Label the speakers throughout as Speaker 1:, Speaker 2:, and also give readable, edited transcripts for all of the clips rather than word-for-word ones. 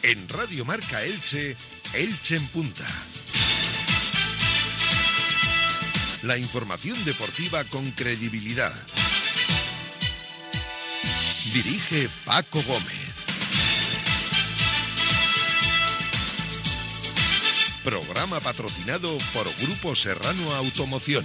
Speaker 1: En Radio Marca Elche, Elche en Punta. La información deportiva con credibilidad. Dirige Paco Gómez. Programa patrocinado por Grupo Serrano Automoción.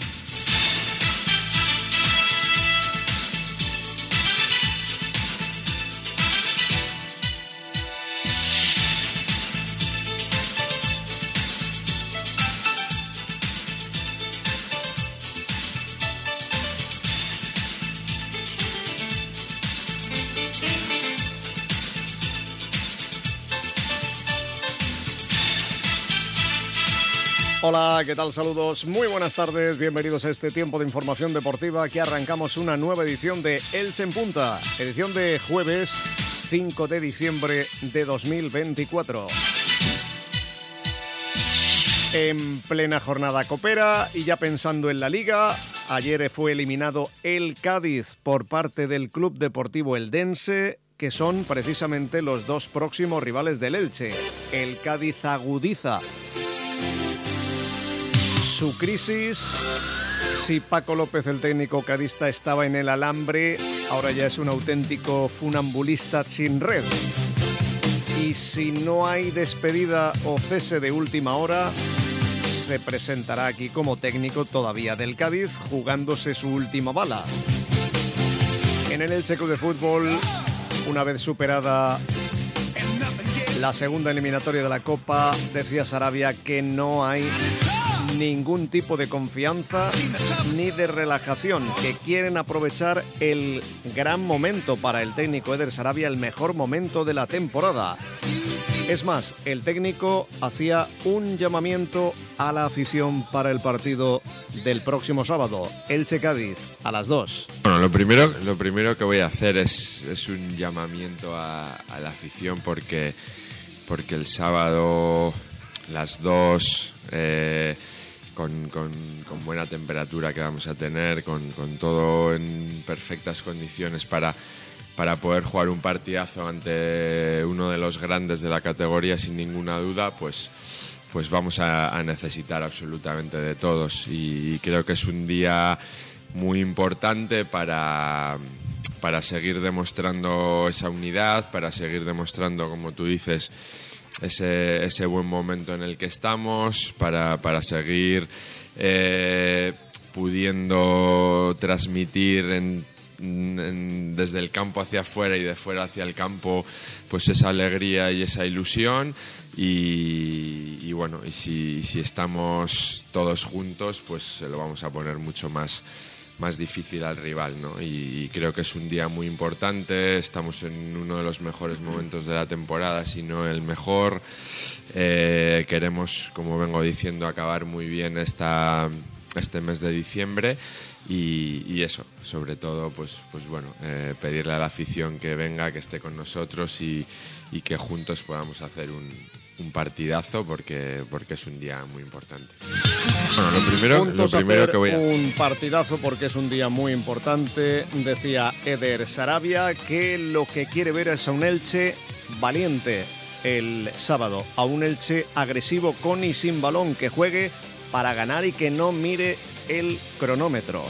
Speaker 2: Hola, ¿qué tal? Saludos, muy buenas tardes, bienvenidos a este tiempo de información deportiva. Aquí arrancamos una nueva edición de Elche en Punta, edición de jueves 5 de diciembre de 2024. En plena jornada copera y ya pensando en la Liga, ayer fue eliminado el Cádiz por parte del Club Deportivo Eldense, que son precisamente los dos próximos rivales del Elche. El Cádiz agudiza su crisis. Si Paco López, el técnico cadista, estaba en el alambre, ahora ya es un auténtico funambulista sin red. Y si no hay despedida o cese de última hora, se presentará aquí como técnico todavía del Cádiz, jugándose su última bala. En el Elche Club de Fútbol, una vez superada la segunda eliminatoria de la Copa, decía Sarabia que no hay ningún tipo de confianza ni de relajación, que quieren aprovechar el gran momento para el técnico Eder Sarabia, el mejor momento de la temporada. Es más, el técnico hacía un llamamiento a la afición para el partido del próximo sábado, Elche-Cádiz, a las 2.
Speaker 3: Bueno, lo primero que voy a hacer es un llamamiento a la afición porque el sábado las 2... con buena temperatura que vamos a tener, con todo en perfectas condiciones para poder jugar un partidazo ante uno de los grandes de la categoría, sin ninguna duda, pues vamos a necesitar absolutamente de todos, y creo que es un día muy importante para seguir demostrando esa unidad, para seguir demostrando, como tú dices, ese buen momento en el que estamos, para seguir pudiendo transmitir desde el campo hacia afuera y de fuera hacia el campo, pues esa alegría y esa ilusión, y bueno, y si estamos todos juntos, pues se lo vamos a poner mucho más difícil al rival, ¿no? Y creo que es un día muy importante. Estamos en uno de los mejores momentos de la temporada, si no el mejor. Queremos, como vengo diciendo, acabar muy bien este mes de diciembre, y eso, sobre todo, pues bueno, pedirle a la afición que venga, que esté con nosotros, y que juntos podamos hacer un partidazo, porque es un día muy importante. Bueno, lo primero que voy a...
Speaker 2: Un partidazo porque es un día muy importante. Decía Eder Sarabia que lo que quiere ver es a un Elche valiente el sábado, a un Elche agresivo con y sin balón, que juegue para ganar y que no mire el cronómetro.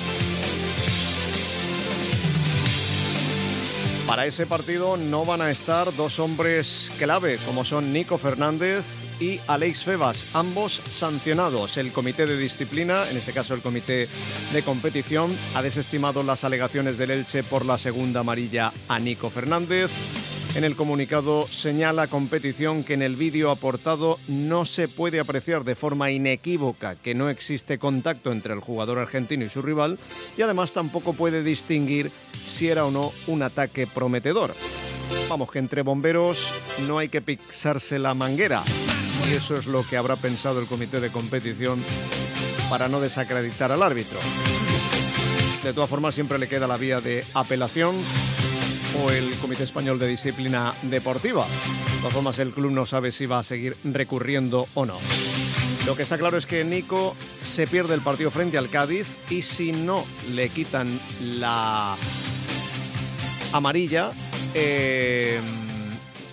Speaker 2: Para ese partido no van a estar dos hombres clave, como son Nico Fernández y Alex Febas, ambos sancionados. El comité de disciplina, en este caso el comité de competición, ha desestimado las alegaciones del Elche por la segunda amarilla a Nico Fernández. En el comunicado señala competición que en el vídeo aportado no se puede apreciar de forma inequívoca que no existe contacto entre el jugador argentino y su rival, y además tampoco puede distinguir si era o no un ataque prometedor. Vamos, que entre bomberos no hay que pisarse la manguera, y eso es lo que habrá pensado el comité de competición para no desacreditar al árbitro. De todas formas, siempre le queda la vía de apelación o el Comité Español de Disciplina Deportiva. De todas formas, el club no sabe si va a seguir recurriendo o no. Lo que está claro es que Nico se pierde el partido frente al Cádiz, y si no le quitan la amarilla,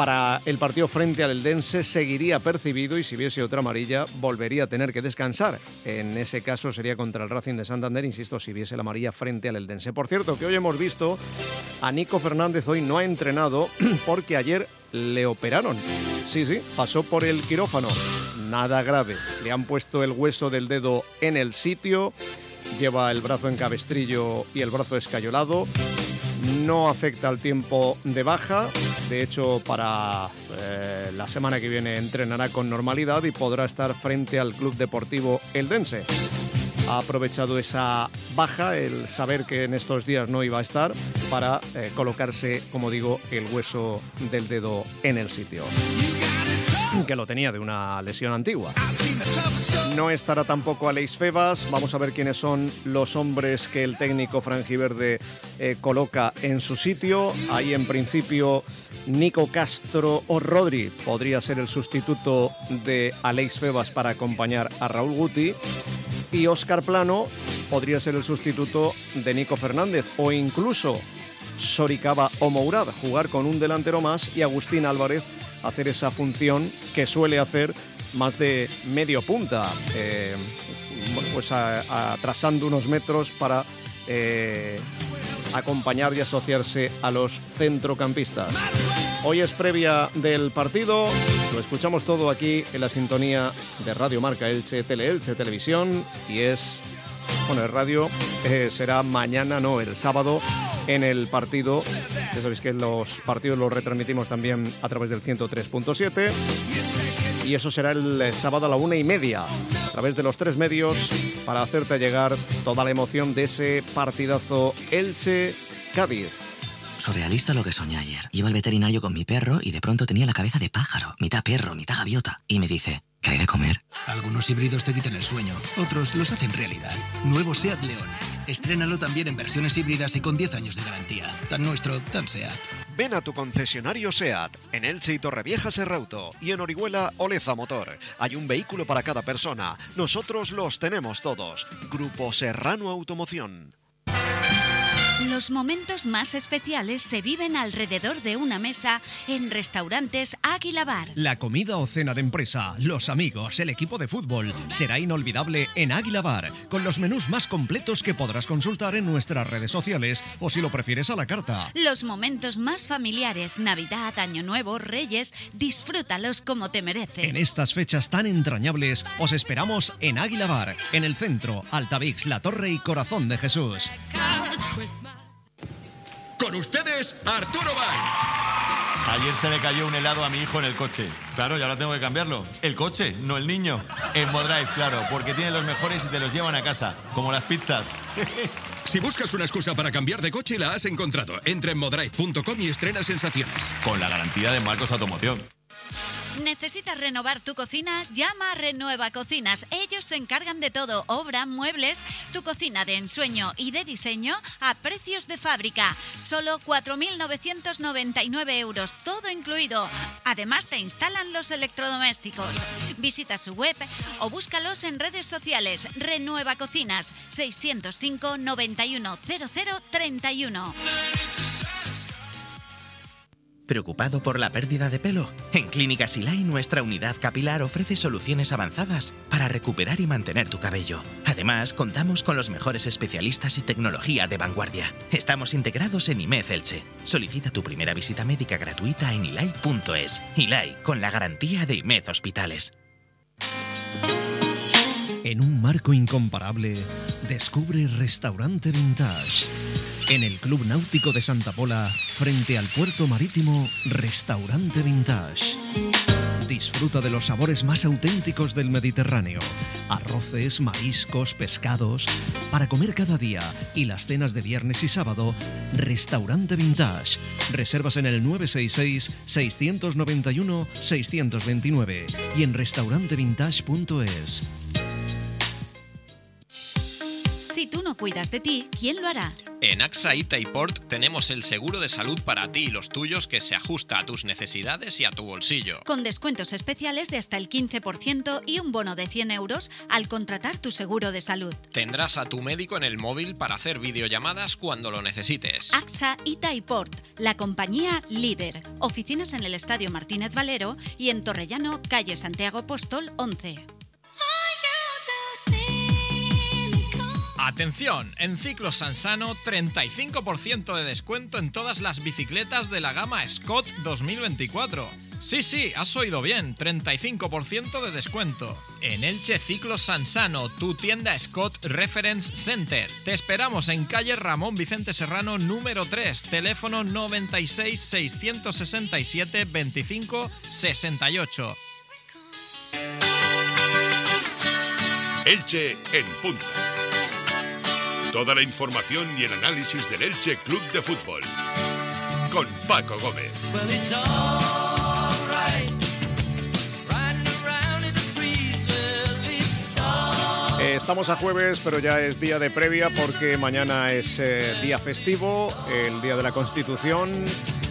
Speaker 2: para el partido frente al Eldense seguiría percibido y si viese otra amarilla volvería a tener que descansar. En ese caso sería contra el Racing de Santander, insisto, si viese la amarilla frente al Eldense. Por cierto, que hoy hemos visto a Nico Fernández, hoy no ha entrenado porque ayer le operaron. Sí, pasó por el quirófano. Nada grave. Le han puesto el hueso del dedo en el sitio, lleva el brazo en cabestrillo y el brazo escayolado. No afecta al tiempo de baja. De hecho, para la semana que viene entrenará con normalidad y podrá estar frente al Club Deportivo Eldense. Ha aprovechado esa baja, el saber que en estos días no iba a estar, para colocarse, como digo, el hueso del dedo en el sitio, que lo tenía de una lesión antigua. No estará tampoco Aleix Febas. Vamos a ver quiénes son los hombres que el técnico franjiverde coloca en su sitio. Ahí en principio Nico Castro o Rodri podría ser el sustituto de Aleix Febas para acompañar a Raúl Guti. Y Óscar Plano podría ser el sustituto de Nico Fernández, o incluso Soricaba o Mourad, jugar con un delantero más y Agustín Álvarez hacer esa función que suele hacer más de medio punta, pues atrasando unos metros para acompañar y asociarse a los centrocampistas. Hoy es previa del partido, lo escuchamos todo aquí en la sintonía de Radio Marca Elche, Teleelche Televisión, y es, bueno, el radio será mañana, no, el sábado, en el partido. Ya sabéis que los partidos los retransmitimos también a través del 103.7 y eso será el sábado a la 1:30 a través de los 3 medios para hacerte llegar toda la emoción de ese partidazo Elche-Cádiz.
Speaker 4: Surrealista lo que soñé ayer. Iba al veterinario con mi perro y de pronto tenía la cabeza de pájaro, mitad perro, mitad gaviota, y me dice: ¿qué hay de comer?
Speaker 5: Algunos híbridos te quitan el sueño, otros los hacen realidad. Nuevo SEAT León. Estrénalo también en versiones híbridas y con 10 años de garantía. Tan nuestro, tan SEAT.
Speaker 6: Ven a tu concesionario SEAT, en Elche y Torrevieja Serrauto, y en Orihuela Oleza Motor. Hay un vehículo para cada persona. Nosotros los tenemos todos. Grupo Serrano Automoción.
Speaker 7: Los momentos más especiales se viven alrededor de una mesa en Restaurantes Águila Bar.
Speaker 8: La comida o cena de empresa, los amigos, el equipo de fútbol será inolvidable en Águila Bar, con los menús más completos que podrás consultar en nuestras redes sociales o, si lo prefieres, a la carta.
Speaker 7: Los momentos más familiares, Navidad, Año Nuevo, Reyes, disfrútalos como te mereces.
Speaker 8: En estas fechas tan entrañables os esperamos en Águila Bar, en el centro, Altavix, La Torre y Corazón de Jesús.
Speaker 9: Con ustedes, Arturo Valls.
Speaker 10: Ayer se le cayó un helado a mi hijo en el coche. Claro, y ahora tengo que cambiarlo. El coche, no el niño. En Modrive, claro, porque tienen los mejores y te los llevan a casa, como las pizzas.
Speaker 9: Si buscas una excusa para cambiar de coche, la has encontrado. Entra en modrive.com y estrena sensaciones.
Speaker 10: Con la garantía de Marcos Automoción.
Speaker 7: ¿Necesitas renovar tu cocina? Llama a Renueva Cocinas. Ellos se encargan de todo, obra, muebles, tu cocina de ensueño y de diseño a precios de fábrica. Solo 4.999 euros, todo incluido. Además te instalan los electrodomésticos. Visita su web o búscalos en redes sociales. Renueva Cocinas, 605 91 00 31.
Speaker 11: ¿Preocupado por la pérdida de pelo? En Clínica Silay nuestra unidad capilar ofrece soluciones avanzadas para recuperar y mantener tu cabello. Además, contamos con los mejores especialistas y tecnología de vanguardia. Estamos integrados en IMED Elche. Solicita tu primera visita médica gratuita en ilay.es. Ilay, con la garantía de IMED Hospitales.
Speaker 8: En un marco incomparable, descubre Restaurante Vintage. En el Club Náutico de Santa Pola, frente al puerto marítimo, Restaurante Vintage. Disfruta de los sabores más auténticos del Mediterráneo. Arroces, mariscos, pescados. Para comer cada día y las cenas de viernes y sábado, Restaurante Vintage. Reservas en el 966-691-629 y en restaurantevintage.es.
Speaker 7: Si tú no cuidas de ti, ¿quién lo hará?
Speaker 12: En AXA y Taiport tenemos el seguro de salud para ti y los tuyos que se ajusta a tus necesidades y a tu bolsillo.
Speaker 7: Con descuentos especiales de hasta el 15% y un bono de 100 euros al contratar tu seguro de salud.
Speaker 12: Tendrás a tu médico en el móvil para hacer videollamadas cuando lo necesites.
Speaker 7: AXA y Taiport, la compañía líder. Oficinas en el Estadio Martínez Valero y en Torrellano, calle Santiago Apóstol 11.
Speaker 12: Atención, en Ciclos Sansano 35% de descuento en todas las bicicletas de la gama Scott 2024. Sí, has oído bien, 35% de descuento. En Elche Ciclos Sansano, tu tienda Scott Reference Center. Te esperamos en calle Ramón Vicente Serrano número 3, teléfono 96 667 25 68.
Speaker 1: Elche en punta. Toda la información y el análisis del Elche Club de Fútbol. Con Paco Gómez.
Speaker 2: Estamos a jueves, pero ya es día de previa porque mañana es día festivo, el día de la Constitución.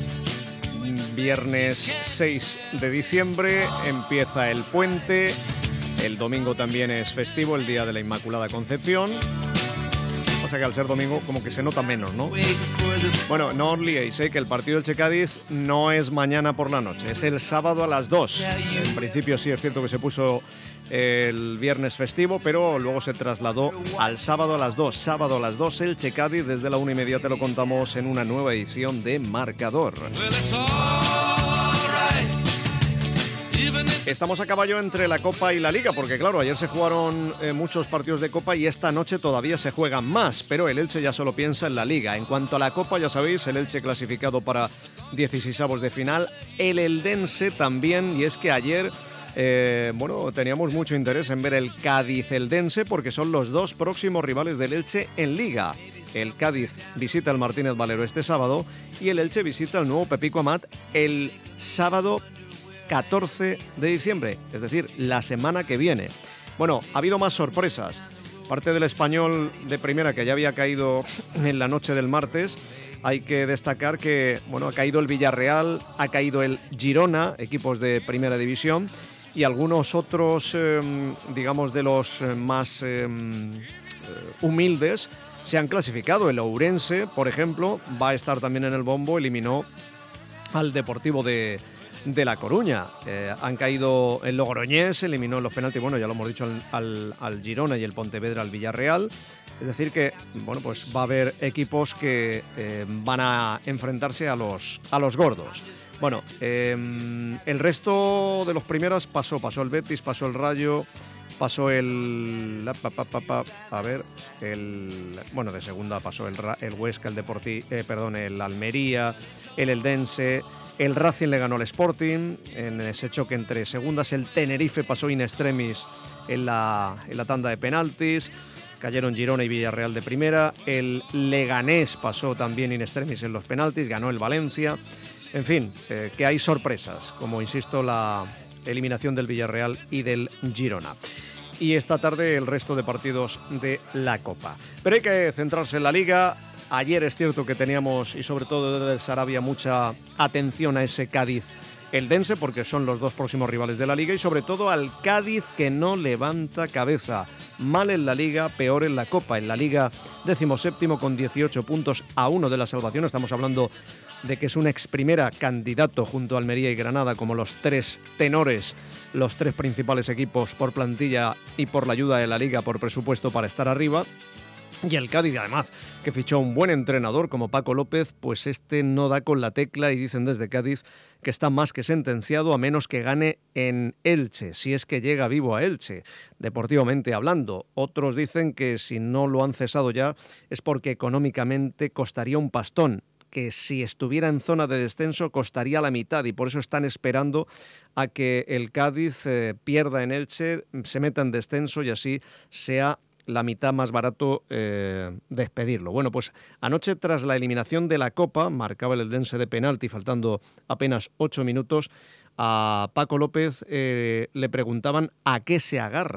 Speaker 2: Viernes 6 de diciembre empieza el puente. El domingo también es festivo, el día de la Inmaculada Concepción. O sea que al ser domingo como que se nota menos, ¿no? Bueno, no os liéis, que el partido del Elche-Cádiz no es mañana por la noche, es el sábado a las 2. En principio sí es cierto que se puso el viernes festivo, pero luego se trasladó al sábado a las 2. Sábado a las 2, Elche-Cádiz, desde la 1:30 te lo contamos en una nueva edición de Marcador. Estamos a caballo entre la Copa y la Liga, porque claro, ayer se jugaron muchos partidos de Copa y esta noche todavía se juegan más, pero el Elche ya solo piensa en la Liga. En cuanto a la Copa, ya sabéis, el Elche clasificado para 16avos de final, el Eldense también, y es que ayer teníamos mucho interés en ver el Cádiz-Eldense porque son los dos próximos rivales del Elche en Liga. El Cádiz visita el Martínez Valero este sábado y el Elche visita el nuevo Pepico Amat el sábado 14 de diciembre, es decir, la semana que viene. Bueno, ha habido más sorpresas. Parte del Español de primera que ya había caído en la noche del martes, hay que destacar que ha caído el Villarreal, ha caído el Girona, equipos de primera división, y algunos otros, digamos, de los más humildes se han clasificado. El Ourense, por ejemplo, va a estar también en el bombo, eliminó al Deportivo de La Coruña. Han caído el Logroñés, eliminó en los penaltis, ya lo hemos dicho, al Girona y el Pontevedra al Villarreal. Es decir que, pues va a haber equipos que van a enfrentarse a los gordos. El resto de los primeros pasó el Betis, pasó el Rayo, pasó de segunda pasó el Huesca, el Almería, el Eldense. El Racing le ganó al Sporting en ese choque entre segundas. El Tenerife pasó in extremis en la tanda de penaltis. Cayeron Girona y Villarreal de primera. El Leganés pasó también in extremis en los penaltis. Ganó el Valencia. En fin, que hay sorpresas, como insisto, la eliminación del Villarreal y del Girona. Y esta tarde el resto de partidos de la Copa. Pero hay que centrarse en la Liga. Ayer es cierto que teníamos, y sobre todo desde el Sarabia, mucha atención a ese Cádiz-Eldense, porque son los dos próximos rivales de la Liga, y sobre todo al Cádiz, que no levanta cabeza. Mal en la Liga, peor en la Copa. En la Liga, 17º con 18 puntos a 1 de la salvación. Estamos hablando de que es un ex primera candidato junto a Almería y Granada como los tres tenores, los tres principales equipos por plantilla y por la ayuda de la Liga, por presupuesto, para estar arriba. Y el Cádiz, además, que fichó un buen entrenador como Paco López, pues no da con la tecla, y dicen desde Cádiz que está más que sentenciado a menos que gane en Elche, si es que llega vivo a Elche, deportivamente hablando. Otros dicen que si no lo han cesado ya es porque económicamente costaría un pastón, que si estuviera en zona de descenso costaría la mitad, y por eso están esperando a que el Cádiz pierda en Elche, se meta en descenso y así sea la mitad más barato despedirlo. Bueno, pues anoche, tras la eliminación de la Copa, marcaba el Eldense de penalti, faltando apenas 8 minutos, a Paco López le preguntaban a qué se agarra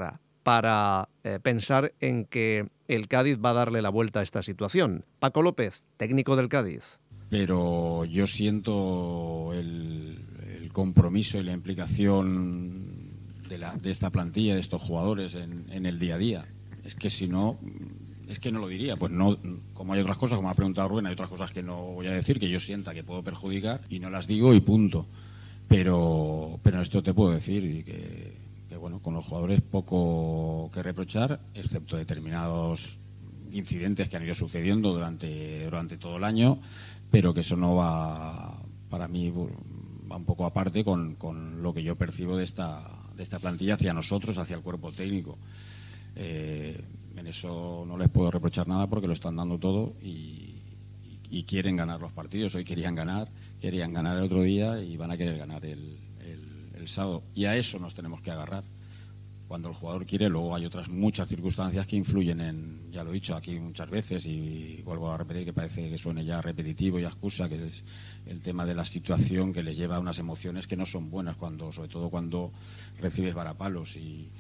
Speaker 2: para pensar en que el Cádiz va a darle la vuelta a esta situación. Paco López, técnico del Cádiz.
Speaker 13: Pero yo siento el compromiso y la implicación de esta plantilla, de estos jugadores en el día a día. Es que si no, es que no lo diría. Pues no, como hay otras cosas, como ha preguntado Rubén, hay otras cosas que no voy a decir, que yo sienta que puedo perjudicar y no las digo y punto. Pero esto te puedo decir y que bueno, con los jugadores poco que reprochar, excepto determinados incidentes que han ido sucediendo durante todo el año, pero que eso no va, para mí, va un poco aparte con lo que yo percibo de esta plantilla hacia nosotros, hacia el cuerpo técnico. En eso no les puedo reprochar nada porque lo están dando todo y quieren ganar los partidos. Hoy querían ganar el otro día y van a querer ganar el sábado. Y a eso nos tenemos que agarrar. Cuando el jugador quiere, luego hay otras muchas circunstancias que influyen ya lo he dicho aquí muchas veces y vuelvo a repetir que parece que suene ya repetitivo y excusa, que es el tema de la situación que les lleva a unas emociones que no son buenas, sobre todo cuando recibes varapalos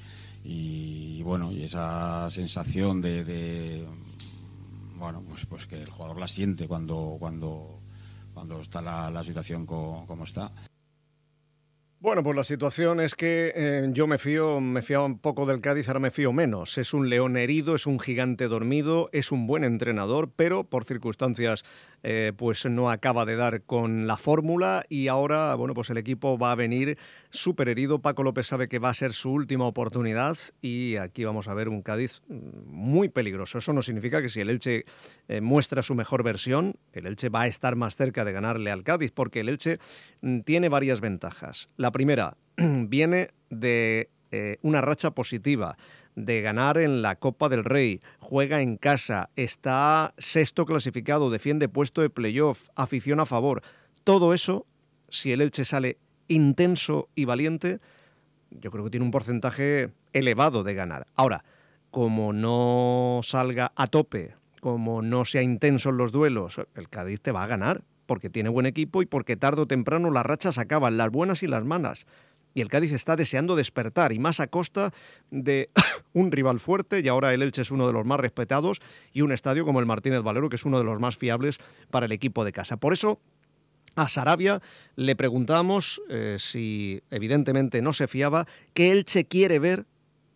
Speaker 13: y bueno, y esa sensación de bueno, pues que el jugador la siente cuando está la situación como está.
Speaker 2: Bueno, pues la situación es que yo me fiaba un poco del Cádiz, ahora me fío menos. Es un león herido, es un gigante dormido, es un buen entrenador, pero por circunstancias pues no acaba de dar con la fórmula y ahora, bueno, pues el equipo va a venir súper herido. Paco López sabe que va a ser su última oportunidad y aquí vamos a ver un Cádiz muy peligroso. Eso no significa que si el Elche muestra su mejor versión, el Elche va a estar más cerca de ganarle al Cádiz, porque el Elche tiene varias ventajas. La primera viene de una racha positiva, de ganar en la Copa del Rey, juega en casa, está sexto clasificado, defiende puesto de playoff, afición a favor. Todo eso, si el Elche sale intenso y valiente, yo creo que tiene un porcentaje elevado de ganar. Ahora, como no salga a tope, como no sea intenso en los duelos, el Cádiz te va a ganar, porque tiene buen equipo y porque tarde o temprano las rachas acaban, las buenas y las malas. Y el Cádiz está deseando despertar, y más a costa de un rival fuerte, y ahora el Elche es uno de los más respetados, y un estadio como el Martínez Valero, que es uno de los más fiables para el equipo de casa. Por eso, a Sarabia le preguntamos si evidentemente no se fiaba, qué Elche quiere ver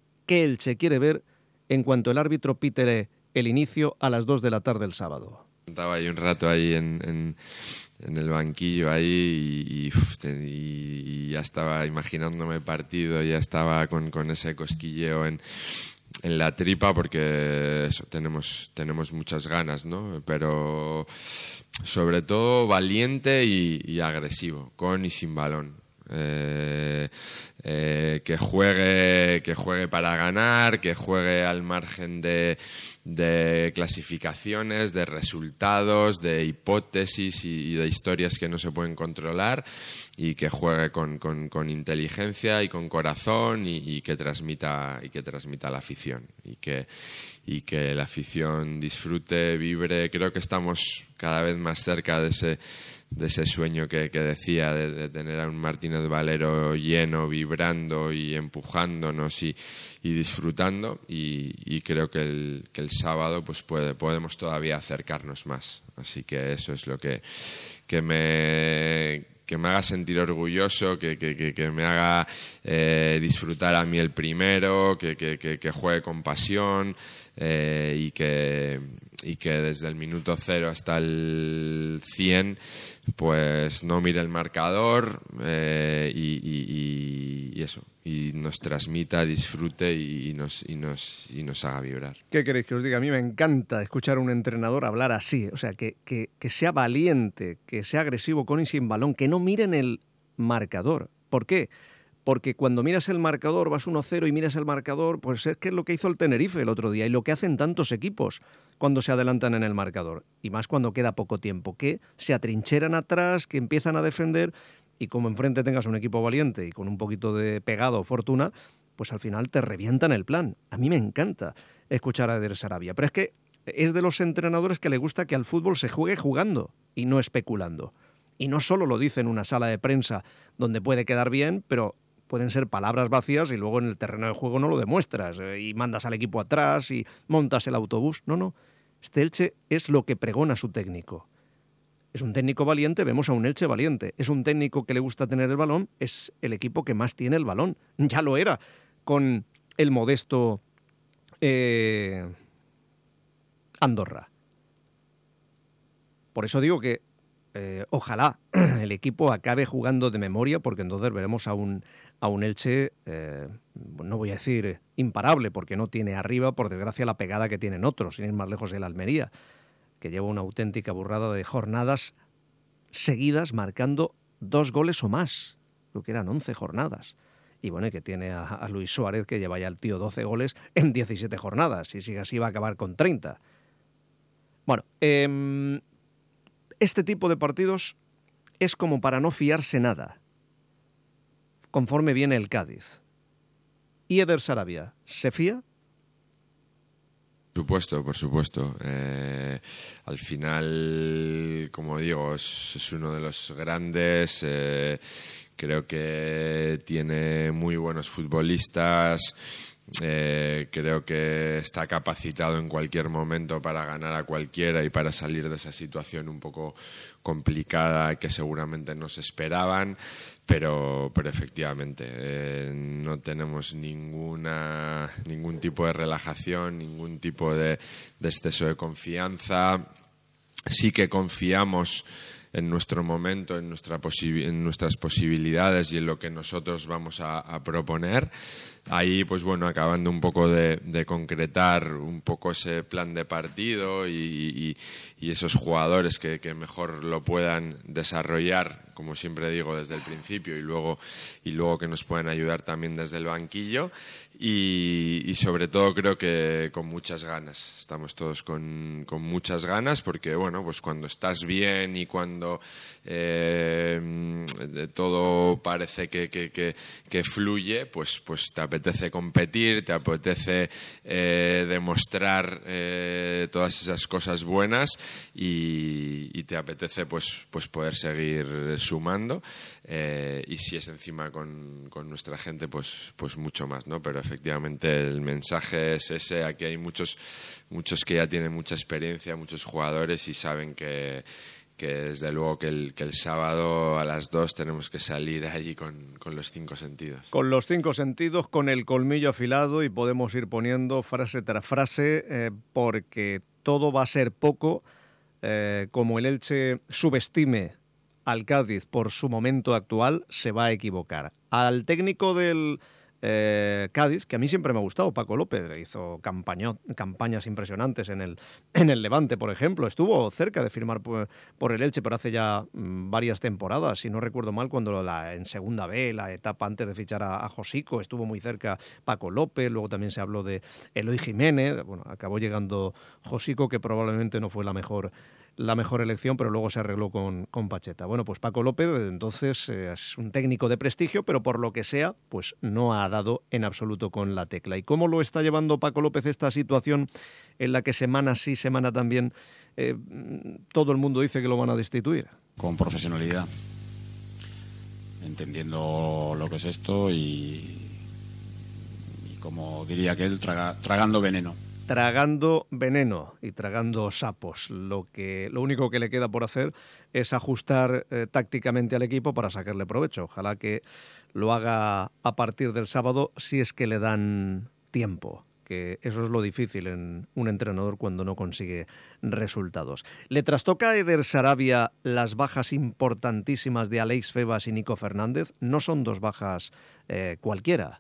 Speaker 2: en cuanto el árbitro pite el inicio a las 2 de la tarde el sábado.
Speaker 3: Estaba ahí un rato ahí en el banquillo ahí y ya estaba imaginándome el partido, ya estaba con ese cosquilleo en la tripa, porque eso, tenemos muchas ganas, ¿no? Pero sobre todo valiente y agresivo, con y sin balón. Que juegue para ganar, que juegue al margen de clasificaciones, de resultados, de hipótesis y de historias que no se pueden controlar, y que juegue con inteligencia y con corazón y que transmita a la afición y que la afición disfrute, vibre. Creo que estamos cada vez más cerca de ese sueño que decía, de tener a un Martínez Valero lleno, vibrando y empujándonos y disfrutando, y creo que el sábado pues podemos todavía acercarnos más. Así que eso es lo que me haga sentir orgulloso, que me haga disfrutar a mí el primero, que juegue con pasión, y que desde el minuto 0 hasta el 100 pues no mire el marcador, y eso, y nos transmita, disfrute y nos haga vibrar.
Speaker 2: ¿Qué queréis que os diga? A mí me encanta escuchar a un entrenador hablar así, o sea, que sea valiente, que sea agresivo con y sin balón, que no miren el marcador. ¿Por qué? Porque cuando miras el marcador, vas 1-0 y miras el marcador, pues es que es lo que hizo el Tenerife el otro día y lo que hacen tantos equipos cuando se adelantan en el marcador. Y más cuando queda poco tiempo, que se atrincheran atrás, que empiezan a defender, y como enfrente tengas un equipo valiente y con un poquito de pegado o fortuna, pues al final te revientan el plan. A mí me encanta escuchar a Eder Sarabia, pero es que es de los entrenadores que le gusta que al fútbol se juegue jugando y no especulando. Y no solo lo dice en una sala de prensa donde puede quedar bien, pero pueden ser palabras vacías y luego en el terreno de juego no lo demuestras y mandas al equipo atrás y montas el autobús. No. Este Elche es lo que pregona su técnico. Es un técnico valiente, vemos a un Elche valiente. Es un técnico que le gusta tener el balón, es el equipo que más tiene el balón. Ya lo era con el modesto Andorra. Por eso digo que ojalá el equipo acabe jugando de memoria, porque entonces veremos a un Elche, no voy a decir imparable, porque no tiene arriba, por desgracia, la pegada que tienen otros, sin ir más lejos el Almería, que lleva una auténtica burrada de jornadas seguidas marcando 2 goles o más, lo que eran 11 jornadas. Y bueno, y que tiene a Luis Suárez, que lleva ya el tío 12 goles en 17 jornadas, y sigue así va a acabar con 30. Bueno, este tipo de partidos es como para no fiarse nada, conforme viene el Cádiz. ¿Y Eder Sarabia se fía?
Speaker 3: Por supuesto. Al final, como digo, es uno de los grandes. Creo que tiene muy buenos futbolistas. Creo que está capacitado en cualquier momento para ganar a cualquiera y para salir de esa situación un poco complicada que seguramente no se esperaban, pero efectivamente no tenemos ningún tipo de relajación, ningún tipo de exceso de confianza. Sí que confiamos en nuestro momento, en nuestras posibilidades y en lo que nosotros vamos a proponer. Ahí, pues bueno, acabando un poco de concretar un poco ese plan de partido y esos jugadores que mejor lo puedan desarrollar, como siempre digo, desde el principio y luego que nos puedan ayudar también desde el banquillo y sobre todo creo que con muchas ganas. Estamos todos con muchas ganas porque, bueno, pues cuando estás bien y cuando todo parece que fluye, pues te apetece competir, te apetece demostrar todas esas cosas buenas y te apetece pues poder seguir sumando y si es encima con nuestra gente pues mucho más, ¿no? Pero efectivamente el mensaje es ese. Aquí hay muchos que ya tienen mucha experiencia, muchos jugadores y saben que desde luego que el sábado a las 2 tenemos que salir allí con los 5 sentidos.
Speaker 2: Con los 5 sentidos, con el colmillo afilado y podemos ir poniendo frase tras frase porque todo va a ser poco. Como el Elche subestime al Cádiz por su momento actual, se va a equivocar. Al técnico del Cádiz, que a mí siempre me ha gustado, Paco López, hizo campañas impresionantes en el Levante, por ejemplo. Estuvo cerca de firmar por el Elche, pero hace ya varias temporadas, si no recuerdo mal, cuando en Segunda B, la etapa antes de fichar a Josico, estuvo muy cerca Paco López. Luego también se habló de Eloy Jiménez. Bueno, acabó llegando Josico, que probablemente no fue la mejor elección, pero luego se arregló con Pacheta. Bueno, pues Paco López entonces es un técnico de prestigio, pero por lo que sea, pues no ha dado en absoluto con la tecla. ¿Y cómo lo está llevando Paco López esta situación en la que semana sí, semana también todo el mundo dice que lo van a destituir?
Speaker 13: Con profesionalidad, entendiendo lo que es esto y como diría aquel, tragando veneno.
Speaker 2: Tragando veneno y tragando sapos. Lo único que le queda por hacer es ajustar tácticamente al equipo para sacarle provecho. Ojalá que lo haga a partir del sábado si es que le dan tiempo, que eso es lo difícil en un entrenador cuando no consigue resultados. Le trastoca a Eder Sarabia las bajas importantísimas de Alex Febas y Nico Fernández. No son 2 bajas cualquiera.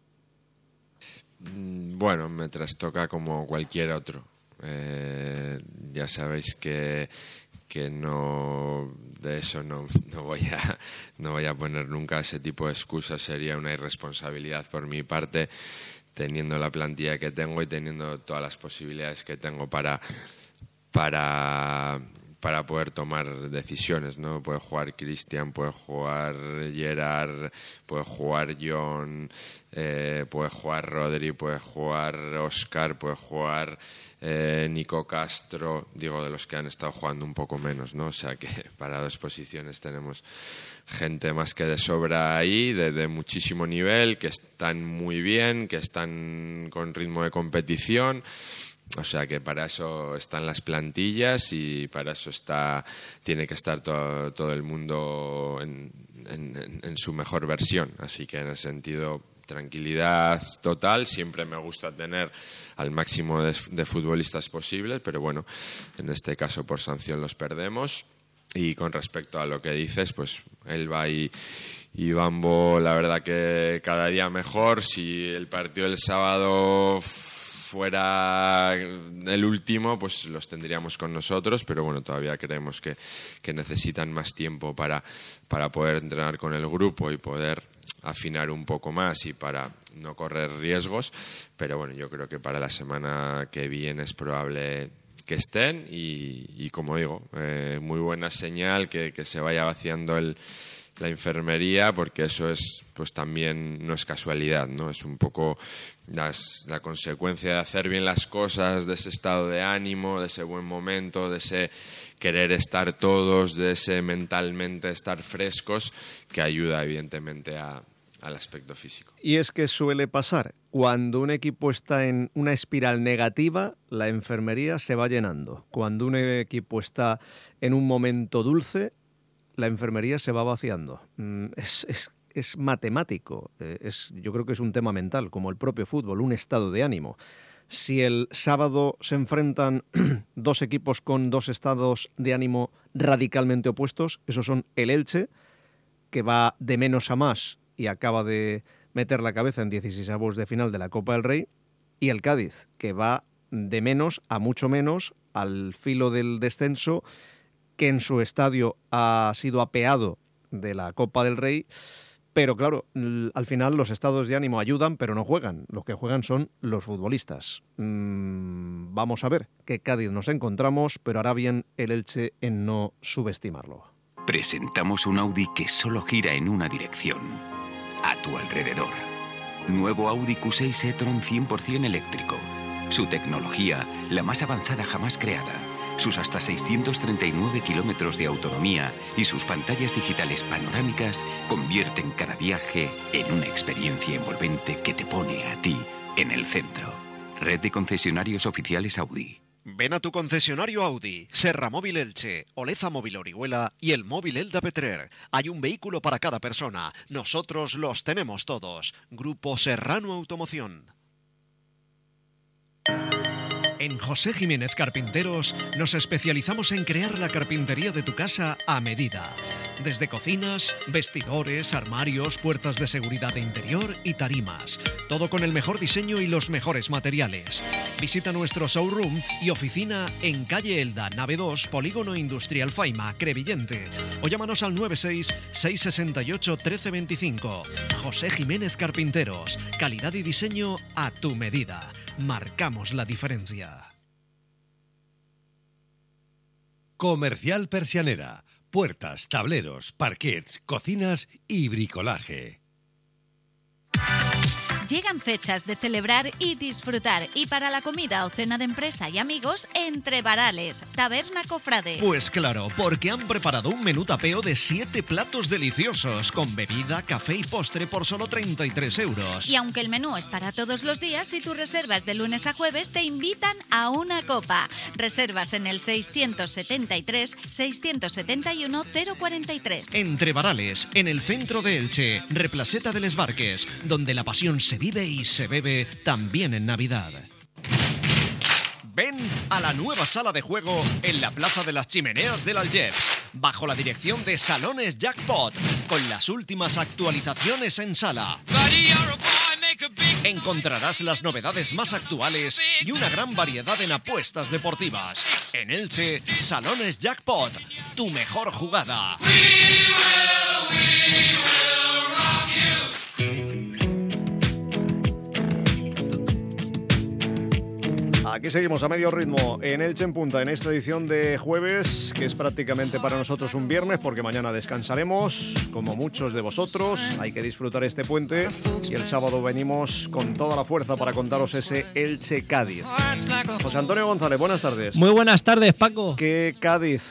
Speaker 3: Bueno, me trastoca como cualquier otro. Ya sabéis que no, de eso no voy a poner nunca ese tipo de excusas. Sería una irresponsabilidad por mi parte, teniendo la plantilla que tengo y teniendo todas las posibilidades que tengo para para poder tomar decisiones, ¿no? Puede jugar Christian, puede jugar Gerard, puede jugar John, puede jugar Rodri, puede jugar Oscar, puede jugar Nico Castro, digo, de los que han estado jugando un poco menos, ¿no? O sea que para 2 posiciones tenemos gente más que de sobra ahí, de muchísimo nivel, que están muy bien, que están con ritmo de competición. O sea que para eso están las plantillas y para eso tiene que estar todo el mundo en su mejor versión. Así que en ese sentido, tranquilidad total. Siempre me gusta tener al máximo de futbolistas posibles, pero bueno, en este caso por sanción los perdemos. Y con respecto a lo que dices, pues Elba y Bambo, la verdad que cada día mejor. Si el partido del sábado fuera el último, pues los tendríamos con nosotros, pero bueno, todavía creemos que necesitan más tiempo para poder entrenar con el grupo y poder afinar un poco más y para no correr riesgos, pero bueno, yo creo que para la semana que viene es probable que estén y como digo, muy buena señal que se vaya vaciando la enfermería, porque eso es, pues también no es casualidad, ¿no? Es un poco la consecuencia de hacer bien las cosas, de ese estado de ánimo, de ese buen momento, de ese querer estar todos, de ese mentalmente estar frescos, que ayuda evidentemente al aspecto físico.
Speaker 2: Y es que suele pasar, cuando un equipo está en una espiral negativa, la enfermería se va llenando. Cuando un equipo está en un momento dulce, la enfermería se va vaciando. Es matemático, yo creo que es un tema mental, como el propio fútbol, un estado de ánimo. Si el sábado se enfrentan 2 equipos con 2 estados de ánimo radicalmente opuestos, esos son el Elche, que va de menos a más y acaba de meter la cabeza en 16avos de final de la Copa del Rey, y el Cádiz, que va de menos a mucho menos, al filo del descenso, que en su estadio ha sido apeado de la Copa del Rey, pero claro, al final los estados de ánimo ayudan, pero no juegan. Los que juegan son los futbolistas. Vamos a ver qué Cádiz nos encontramos, pero hará bien el Elche en no subestimarlo.
Speaker 14: Presentamos un Audi que solo gira en una dirección, a tu alrededor. Nuevo Audi Q6 e-tron 100% eléctrico. Su tecnología, la más avanzada jamás creada. Sus hasta 639 kilómetros de autonomía y sus pantallas digitales panorámicas convierten cada viaje en una experiencia envolvente que te pone a ti en el centro. Red de concesionarios oficiales Audi.
Speaker 6: Ven a tu concesionario Audi, Serra Móvil Elche, Oleza Móvil Orihuela y el Móvil Elda Petrer. Hay un vehículo para cada persona. Nosotros los tenemos todos. Grupo Serrano Automoción.
Speaker 8: En José Jiménez Carpinteros nos especializamos en crear la carpintería de tu casa a medida. Desde cocinas, vestidores, armarios, puertas de seguridad de interior y tarimas. Todo con el mejor diseño y los mejores materiales. Visita nuestro showroom y oficina en calle Elda, nave 2, Polígono Industrial Faima, Crevillente. O llámanos al 96-668-1325. José Jiménez Carpinteros. Calidad y diseño a tu medida. Marcamos la diferencia.
Speaker 15: Comercial Persianera. Puertas, tableros, parquets, cocinas y bricolaje.
Speaker 7: Llegan fechas de celebrar y disfrutar, y para la comida o cena de empresa y amigos, Entre Varales, Taberna Cofrade.
Speaker 8: Pues claro, porque han preparado un menú tapeo de 7 platos deliciosos, con bebida, café y postre por solo 33 euros.
Speaker 7: Y aunque el menú es para todos los días, si tú reservas de lunes a jueves, te invitan a una copa. Reservas en el 673-671-043.
Speaker 8: Entre Varales, en el centro de Elche, Replaceta de Les Barques, donde la pasión se vive y se bebe también en Navidad. Ven a la nueva sala de juego en la Plaza de las Chimeneas del Algeps, bajo la dirección de Salones Jackpot, con las últimas actualizaciones en sala. Encontrarás las novedades más actuales y una gran variedad en apuestas deportivas. En Elche, Salones Jackpot, tu mejor jugada.
Speaker 2: Aquí seguimos a medio ritmo en Elche en Punta en esta edición de jueves, que es prácticamente para nosotros un viernes porque mañana descansaremos, como muchos de vosotros. Hay que disfrutar este puente y el sábado venimos con toda la fuerza para contaros ese Elche-Cádiz. José Antonio González, buenas tardes.
Speaker 16: Muy buenas tardes, Paco.
Speaker 2: ¿Qué Cádiz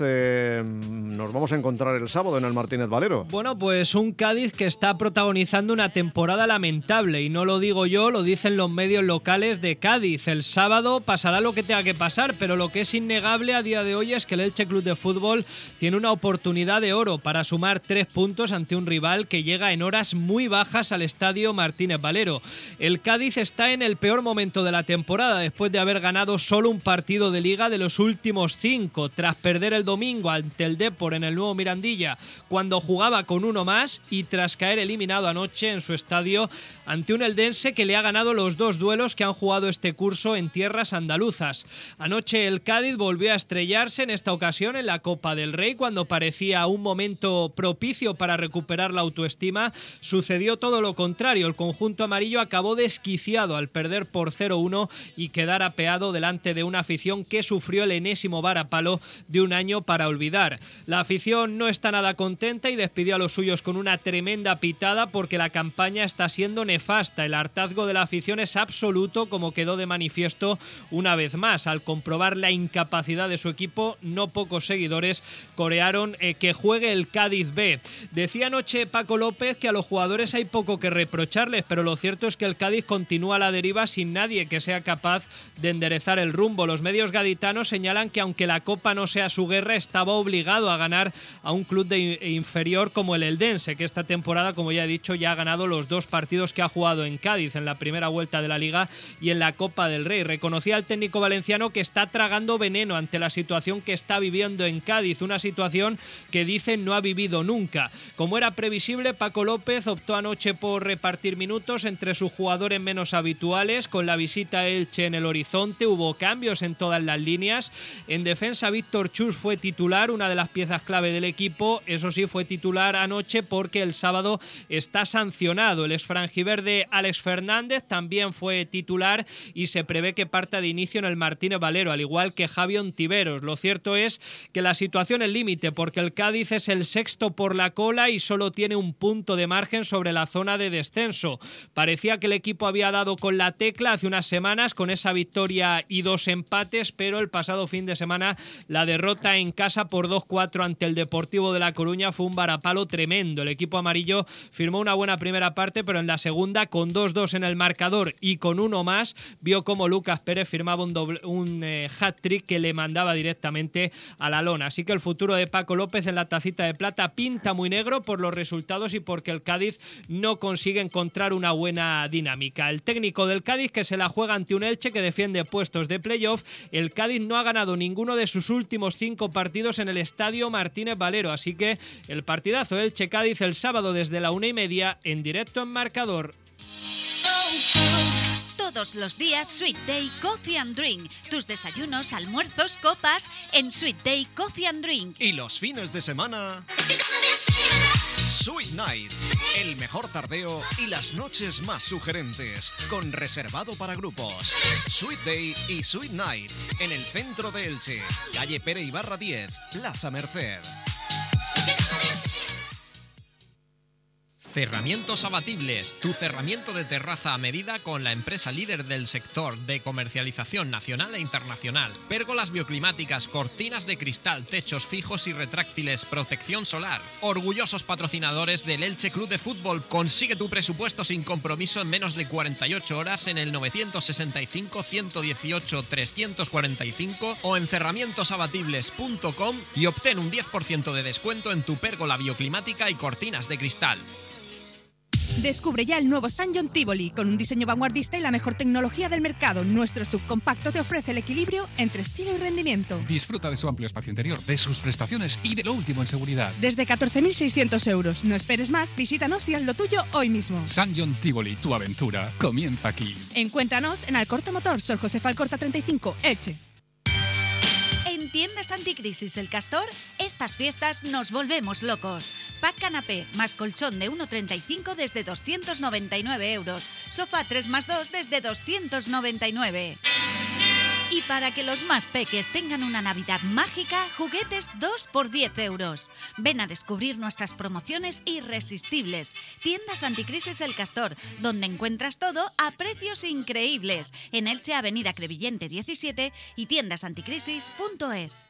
Speaker 2: nos vamos a encontrar el sábado en el Martínez Valero?
Speaker 16: Bueno, pues un Cádiz que está protagonizando una temporada lamentable, y no lo digo yo, lo dicen los medios locales de Cádiz. El sábado pasará lo que tenga que pasar, pero lo que es innegable a día de hoy es que el Elche Club de Fútbol tiene una oportunidad de oro para sumar 3 puntos ante un rival que llega en horas muy bajas al estadio Martínez Valero. El Cádiz está en el peor momento de la temporada, después de haber ganado solo un partido de Liga de los últimos 5, tras perder el domingo ante el Depor en el nuevo Mirandilla, cuando jugaba con uno más, y tras caer eliminado anoche en su estadio ante un eldense que le ha ganado los 2 duelos que han jugado este curso en tierras andaluzas. Anoche el Cádiz volvió a estrellarse, en esta ocasión en la Copa del Rey, cuando parecía un momento propicio para recuperar la autoestima. Sucedió todo lo contrario, el conjunto amarillo acabó desquiciado al perder por 0-1 y quedar apeado delante de una afición que sufrió el enésimo varapalo de un año para olvidar. La afición no está nada contenta y despidió a los suyos con una tremenda pitada porque la campaña está siendo nefasta. El hartazgo de la afición es absoluto, como quedó de manifiesto una vez más. Al comprobar la incapacidad de su equipo, no pocos seguidores corearon que juegue el Cádiz B. Decía anoche Paco López que a los jugadores hay poco que reprocharles, pero lo cierto es que el Cádiz continúa a la deriva sin nadie que sea capaz de enderezar el rumbo. Los medios gaditanos señalan que aunque la Copa no sea su guerra, estaba obligado a ganar a un club inferior como el eldense, que esta temporada, como ya he dicho, ya ha ganado los 2 partidos que ha jugado en Cádiz, en la primera vuelta de la Liga y en la Copa del Rey. Reconocía al técnico valenciano que está tragando veneno ante la situación que está viviendo en Cádiz, una situación que dicen no ha vivido nunca. Como era previsible, Paco López optó anoche por repartir minutos entre sus jugadores menos habituales. Con la visita a Elche en el horizonte hubo cambios en todas las líneas. En defensa, Víctor Chus fue titular, una de las piezas clave del equipo. Eso sí, fue titular anoche porque el sábado está sancionado. El exfranjiverde Alex Fernández también fue titular y se prevé que parta de inicio en el Martínez Valero, al igual que Javi Ontiveros. Lo cierto es que la situación es límite porque el Cádiz es el 6º por la cola y solo tiene 1 punto de margen sobre la zona de descenso. Parecía que el equipo había dado con la tecla hace unas semanas con esa victoria y 2 empates, pero el pasado fin de semana la derrota en casa por 2-4 ante el Deportivo de La Coruña fue un varapalo tremendo. El equipo amarillo firmó una buena primera parte, pero en la segunda, con 2-2 en el marcador y con 1 más, vio como Lucas Pérez firmaba un hat-trick que le mandaba directamente a la lona. Así que el futuro de Paco López en la tacita de plata pinta muy negro por los resultados y porque el Cádiz no consigue encontrar una buena dinámica. El técnico del Cádiz, que se la juega ante un Elche que defiende puestos de playoff. El Cádiz no ha ganado ninguno de sus últimos 5 partidos en el estadio Martínez Valero, así que el partidazo Elche-Cádiz el sábado desde la 1:30 en directo en Marcador.
Speaker 7: Todos los días Sweet Day Coffee and Drink. Tus desayunos, almuerzos, copas en Sweet Day Coffee and Drink.
Speaker 6: Y los fines de semana, Sweet Nights, el mejor tardeo y las noches más sugerentes, con reservado para grupos. Sweet Day y Sweet Nights, en el centro de Elche, calle Pere Ibarra 10, Plaza Merced.
Speaker 12: Cerramientos Abatibles, tu cerramiento de terraza a medida con la empresa líder del sector de comercialización nacional e internacional. Pérgolas bioclimáticas, cortinas de cristal, techos fijos y retráctiles, protección solar. Orgullosos patrocinadores del Elche Club de Fútbol. Consigue tu presupuesto sin compromiso en menos de 48 horas en el 965 118 345 o en cerramientosabatibles.com y obtén un 10% de descuento en tu pérgola bioclimática y cortinas de cristal.
Speaker 17: Descubre ya el nuevo Sanyon Tivoli, con un diseño vanguardista y la mejor tecnología del mercado. Nuestro subcompacto te ofrece el equilibrio entre estilo y rendimiento.
Speaker 18: Disfruta de su amplio espacio interior, de sus prestaciones y de lo último en seguridad.
Speaker 17: Desde 14.600 euros. No esperes más, visítanos y haz lo tuyo hoy mismo.
Speaker 18: Sanyon Tivoli, tu aventura comienza aquí.
Speaker 17: Encuéntranos en Alcorta Motor, Sor Josefa Alcorta 35, Elche.
Speaker 7: En Tiendas Anticrisis El Castor, estas fiestas nos volvemos locos. Pack canapé más colchón de 1,35 desde 299 euros. Sofá 3+2 desde 299. Y para que los más peques tengan una Navidad mágica, juguetes 2 por 10 euros. Ven a descubrir nuestras promociones irresistibles. Tiendas Anticrisis El Castor, donde encuentras todo a precios increíbles. En Elche, Avenida Crevillente 17 y tiendasanticrisis.es.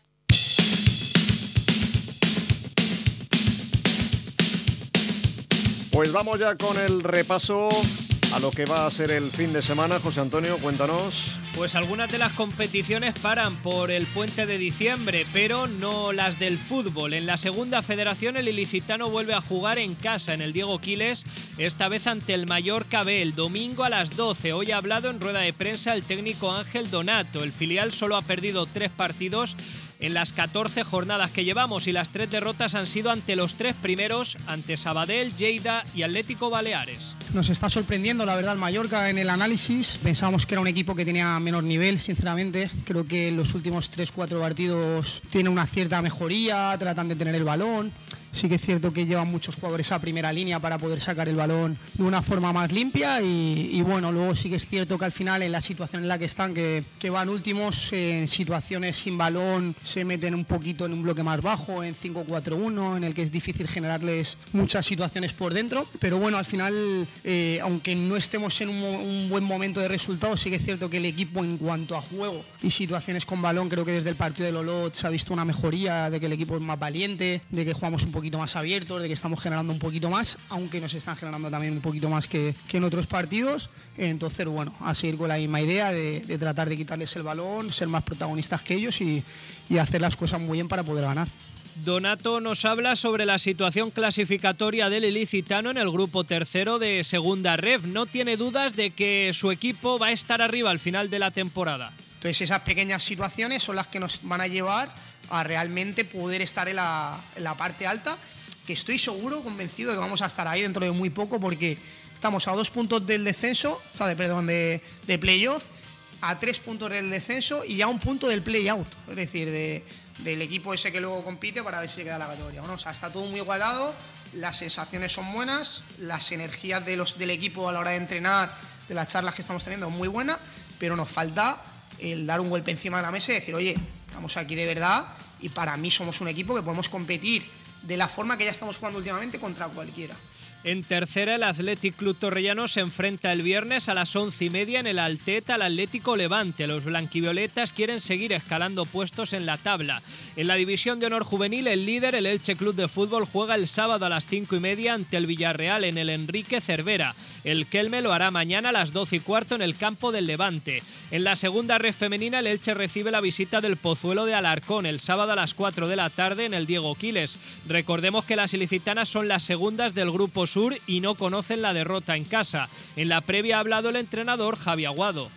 Speaker 2: Pues vamos ya con el repaso a lo que va a ser el fin de semana. José Antonio, cuéntanos.
Speaker 16: Pues algunas de las competiciones paran por el puente de diciembre, pero no las del fútbol. En la segunda federación el ilicitano vuelve a jugar en casa en el Diego Quiles, esta vez ante el Mallorca B, el domingo a las 12. Hoy ha hablado en rueda de prensa el técnico Ángel Donato. El filial solo ha perdido 3 partidos en las 14 jornadas que llevamos y las 3 derrotas han sido ante los 3 primeros, ante Sabadell, Lleida y Atlético Baleares.
Speaker 19: Nos está sorprendiendo, la verdad, el Mallorca en el análisis. Pensábamos que era un equipo que tenía menor nivel, sinceramente. Creo que en los últimos 3-4 partidos tiene una cierta mejoría, tratan de tener el balón. Sí que es cierto que llevan muchos jugadores a primera línea para poder sacar el balón de una forma más limpia y bueno, luego sí que es cierto que al final en la situación en la que están, que van últimos, en situaciones sin balón se meten un poquito en un bloque más bajo, en 5-4-1, en el que es difícil generarles muchas situaciones por dentro, pero bueno, al final, aunque no estemos en un buen momento de resultados, sí que es cierto que el equipo en cuanto a juego y situaciones con balón, creo que desde el partido del Olot se ha visto una mejoría, de que el equipo es más valiente, de que jugamos un poquito más abiertos, de que estamos generando un poquito más, aunque nos están generando también un poquito más que en otros partidos. Entonces, bueno, a seguir con la misma idea de tratar de quitarles el balón, ser más protagonistas que ellos y hacer las cosas muy bien para poder ganar.
Speaker 16: Donato nos habla sobre la situación clasificatoria del ilicitano en el grupo tercero de Segunda Ref. No tiene dudas de que su equipo va a estar arriba al final de la temporada.
Speaker 19: Entonces esas pequeñas situaciones son las que nos van a llevar a realmente poder estar en la parte alta, que estoy seguro, convencido de que vamos a estar ahí dentro de muy poco, porque estamos a 2 puntos del descenso, o sea, de playoff, a 3 puntos del descenso y a 1 punto del play-out, es decir, del equipo ese que luego compite para ver si se queda la categoría o no. O sea, está todo muy igualado, las sensaciones son buenas, las energías del equipo a la hora de entrenar, de las charlas que estamos teniendo, muy buenas, pero nos falta el dar un golpe encima de la mesa y decir, oye, estamos aquí de verdad y para mí somos un equipo que podemos competir de la forma que ya estamos jugando últimamente contra cualquiera.
Speaker 16: En tercera, el Athletic Club Torrellano se enfrenta el viernes a las 11:30 en el Altet al Atlético Levante. Los blanquivioletas quieren seguir escalando puestos en la tabla. En la división de honor juvenil, el líder, el Elche Club de Fútbol, juega el sábado a las 5:30 ante el Villarreal en el Enrique Cervera. El Kelme lo hará mañana a las 12:15 en el campo del Levante. En la segunda red femenina, el Elche recibe la visita del Pozuelo de Alarcón el sábado a las 4 de la tarde en el Diego Quiles. Recordemos que las ilicitanas son las segundas del grupo Sur y no conocen la derrota en casa. En la previa ha hablado el entrenador Javi Aguado.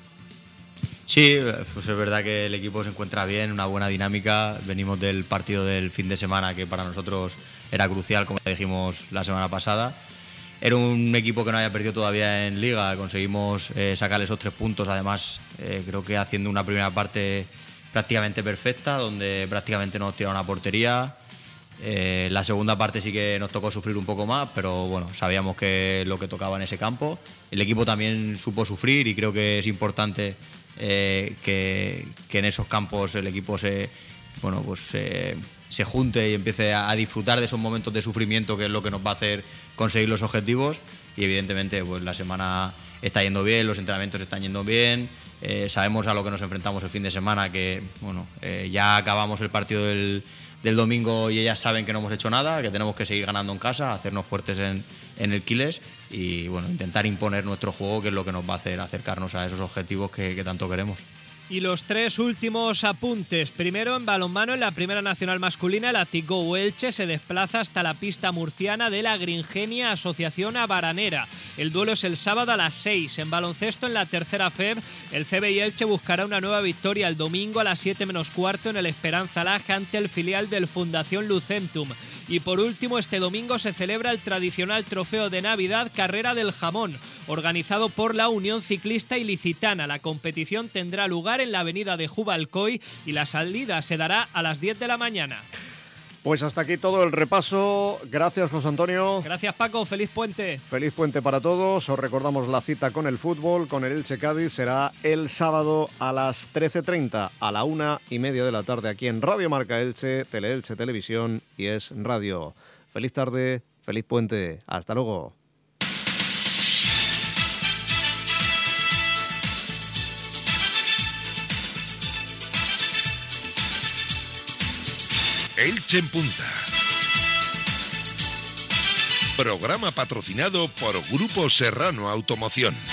Speaker 20: Sí, pues es verdad que el equipo se encuentra bien, una buena dinámica. Venimos del partido del fin de semana que para nosotros era crucial, como dijimos la semana pasada. Era un equipo que no había perdido todavía en Liga, conseguimos sacarle esos 3 puntos, además creo que haciendo una primera parte prácticamente perfecta, donde prácticamente no nos tiraron a portería. La segunda parte sí que nos tocó sufrir un poco más, pero bueno, sabíamos que lo que tocaba en ese campo. El equipo también supo sufrir y creo que es importante que en esos campos el equipo se junte y empiece a disfrutar de esos momentos de sufrimiento, que es lo que nos va a hacer conseguir los objetivos. Y evidentemente pues la semana está yendo bien, los entrenamientos están yendo bien, sabemos a lo que nos enfrentamos el fin de semana, que bueno, ya acabamos el partido del domingo y ellas saben que no hemos hecho nada, que tenemos que seguir ganando en casa, hacernos fuertes en el Quiles y bueno, intentar imponer nuestro juego, que es lo que nos va a hacer acercarnos a esos objetivos que tanto queremos.
Speaker 16: Y los 3 últimos apuntes. Primero, en balonmano, en la Primera Nacional Masculina, el Athletic Elche se desplaza hasta la pista murciana de la Gringenia Asociación Abaranera. El duelo es el sábado a las 6. En baloncesto, en la tercera FEB, el CBI Elche buscará una nueva victoria el domingo a las 7 menos cuarto en el Esperanza Laje ante el filial del Fundación Lucentum. Y por último, este domingo se celebra el tradicional trofeo de Navidad Carrera del Jamón, organizado por la Unión Ciclista Ilicitana. La competición tendrá lugar en la avenida de Jubalcoy y la salida se dará a las 10 de la mañana.
Speaker 2: Pues hasta aquí todo el repaso. Gracias, José Antonio.
Speaker 16: Gracias, Paco. Feliz puente.
Speaker 2: Feliz puente para todos. Os recordamos la cita con el fútbol, con el Elche Cádiz. Será el sábado a las 13:30, a la 1:30 de la tarde, aquí en Radio Marca Elche, Teleelche Televisión y Es Radio. Feliz tarde, feliz puente. Hasta luego.
Speaker 1: Elche en Punta. Programa patrocinado por Grupo Serrano Automoción.